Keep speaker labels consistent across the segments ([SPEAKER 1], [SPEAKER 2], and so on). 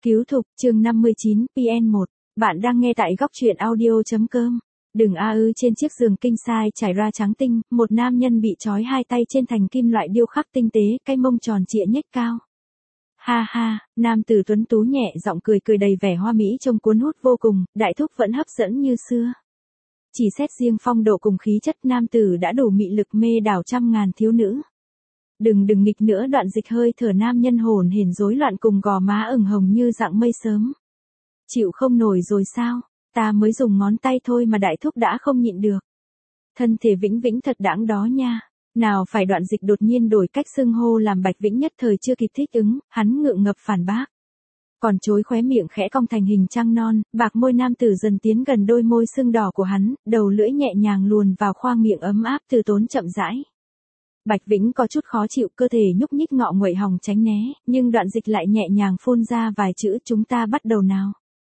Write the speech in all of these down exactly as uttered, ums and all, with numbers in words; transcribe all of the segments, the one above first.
[SPEAKER 1] Cứu thục, chương năm mươi chín, pê en một. Bạn đang nghe tại góc truyện audio chấm com. Đừng a ư trên chiếc giường king size trải ra trắng tinh, một nam nhân bị trói hai tay trên thành kim loại điêu khắc tinh tế, cái mông tròn trịa nhếch cao. Ha ha, nam tử tuấn tú nhẹ giọng cười cười đầy vẻ hoa mỹ trông cuốn hút vô cùng, đại thúc vẫn hấp dẫn như xưa. Chỉ xét riêng phong độ cùng khí chất nam tử đã đủ mị lực mê đảo trăm ngàn thiếu nữ. Đừng đừng nghịch nữa, Đoạn Dịch hơi thở nam nhân hồn hển rối loạn cùng gò má ửng hồng như dạng mây sớm. Chịu không nổi rồi sao, ta mới dùng ngón tay thôi mà đại thúc đã không nhịn được. Thân thể Vĩnh Vĩnh thật đãng đó nha. Nào phải, Đoạn Dịch đột nhiên đổi cách xưng hô làm Bạch Vĩnh, nhất thời chưa kịp thích ứng, hắn ngượng ngập phản bác. Còn chối khóe miệng khẽ cong thành hình trăng non, bạc môi nam tử dần tiến gần đôi môi sưng đỏ của hắn, đầu lưỡi nhẹ nhàng luồn vào khoang miệng ấm áp từ tốn chậm rãi. Bạch Vĩnh có chút khó chịu, cơ thể nhúc nhích ngọ nguậy hòng tránh né, nhưng Đoạn Dịch lại nhẹ nhàng phun ra vài chữ, chúng ta bắt đầu nào.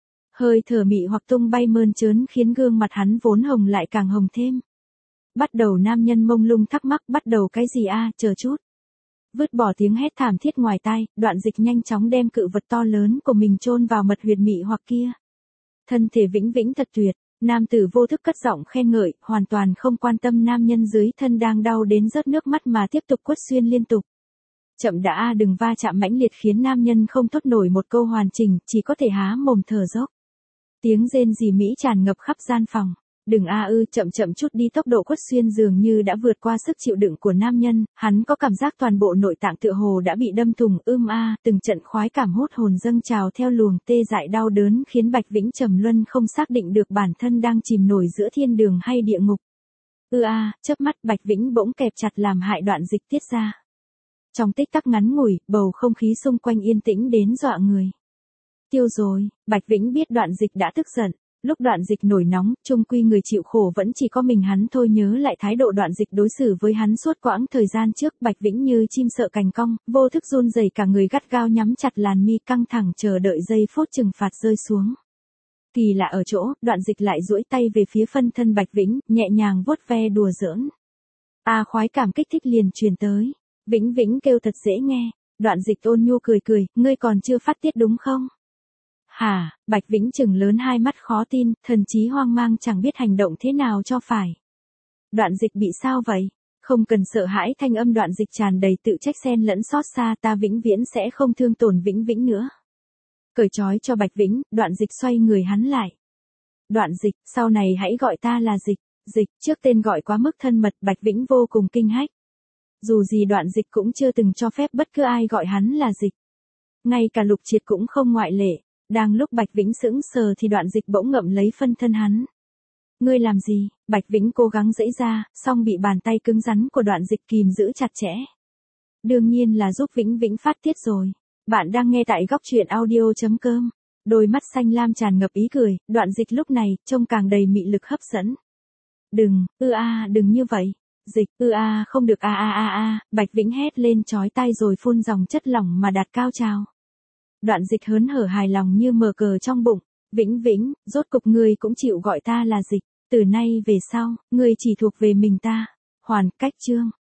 [SPEAKER 1] Hơi thở mị hoặc tung bay mơn trớn khiến gương mặt hắn vốn hồng lại càng hồng thêm. Bắt đầu, nam nhân mông lung thắc mắc, bắt đầu cái gì a, à, chờ chút. Vứt bỏ tiếng hét thảm thiết ngoài tai, Đoạn Dịch nhanh chóng đem cự vật to lớn của mình chôn vào mật huyệt mị hoặc kia. Thân thể Vĩnh Vĩnh thật tuyệt. Nam tử vô thức cất giọng khen ngợi, hoàn toàn không quan tâm nam nhân dưới thân đang đau đến rớt nước mắt mà tiếp tục quất xuyên liên tục. Chậm đã, đừng va chạm mãnh liệt khiến nam nhân không thốt nổi một câu hoàn chỉnh, chỉ có thể há mồm thở dốc. Tiếng rên rỉ mỹ tràn ngập khắp gian phòng. Đừng a ư, chậm chậm chút đi, tốc độ quất xuyên dường như đã vượt qua sức chịu đựng của nam nhân, hắn có cảm giác toàn bộ nội tạng tựa hồ đã bị đâm thủng, ưm a, từng trận khoái cảm hút hồn dâng trào theo luồng tê dại đau đớn khiến Bạch Vĩnh trầm luân không xác định được bản thân đang chìm nổi giữa thiên đường hay địa ngục. Ư a, chớp mắt Bạch Vĩnh bỗng kẹp chặt làm hại Đoạn Dịch tiết ra. Trong tích tắc ngắn ngủi, bầu không khí xung quanh yên tĩnh đến dọa người. Tiêu rồi, Bạch Vĩnh biết Đoạn Dịch đã tức giận. Lúc Đoạn Dịch nổi nóng, chung quy người chịu khổ vẫn chỉ có mình hắn thôi. Nhớ lại thái độ Đoạn Dịch đối xử với hắn suốt quãng thời gian trước, Bạch Vĩnh như chim sợ cành cong, vô thức run rẩy cả người, gắt gao nhắm chặt làn mi, căng thẳng chờ đợi giây phút trừng phạt rơi xuống. Kỳ lạ ở chỗ, Đoạn Dịch lại duỗi tay về phía phân thân Bạch Vĩnh, nhẹ nhàng vuốt ve đùa giỡn. A à, khoái cảm kích thích liền truyền tới. Vĩnh Vĩnh kêu thật dễ nghe. Đoạn Dịch ôn nhu cười cười, ngươi còn chưa phát tiết đúng không? Hả, Bạch Vĩnh chừng lớn hai mắt khó tin, thần trí hoang mang chẳng biết hành động thế nào cho phải. Đoạn Dịch bị sao vậy? Không cần sợ hãi, thanh âm Đoạn Dịch tràn đầy tự trách xen lẫn xót xa, ta vĩnh viễn sẽ không thương tổn Vĩnh Vĩnh nữa. Cởi trói cho Bạch Vĩnh, Đoạn Dịch xoay người hắn lại. Đoạn Dịch, sau này hãy gọi ta là Dịch. Dịch, trước tên gọi quá mức thân mật, Bạch Vĩnh vô cùng kinh hách. Dù gì Đoạn Dịch cũng chưa từng cho phép bất cứ ai gọi hắn là Dịch. Ngay cả Lục Triệt cũng không ngoại lệ. Đang lúc Bạch Vĩnh sững sờ thì Đoạn Dịch bỗng ngậm lấy phân thân hắn. Ngươi làm gì? Bạch Vĩnh cố gắng giãy ra, song bị bàn tay cứng rắn của Đoạn Dịch kìm giữ chặt chẽ. Đương nhiên là giúp Vĩnh Vĩnh phát tiết rồi. Bạn đang nghe tại góc truyện audio chấm com. Đôi mắt xanh lam tràn ngập ý cười, Đoạn Dịch lúc này trông càng đầy mị lực hấp dẫn. Đừng, ư a, đừng như vậy. Dịch, ư a, không được a a a a, Bạch Vĩnh hét lên chói tai rồi phun dòng chất lỏng mà đạt cao trào. Đoạn Dịch hớn hở hài lòng như mở cờ trong bụng. Vĩnh Vĩnh, rốt cục ngươi cũng chịu gọi ta là Dịch. Từ nay về sau, ngươi chỉ thuộc về mình ta. Hoàn cách chương.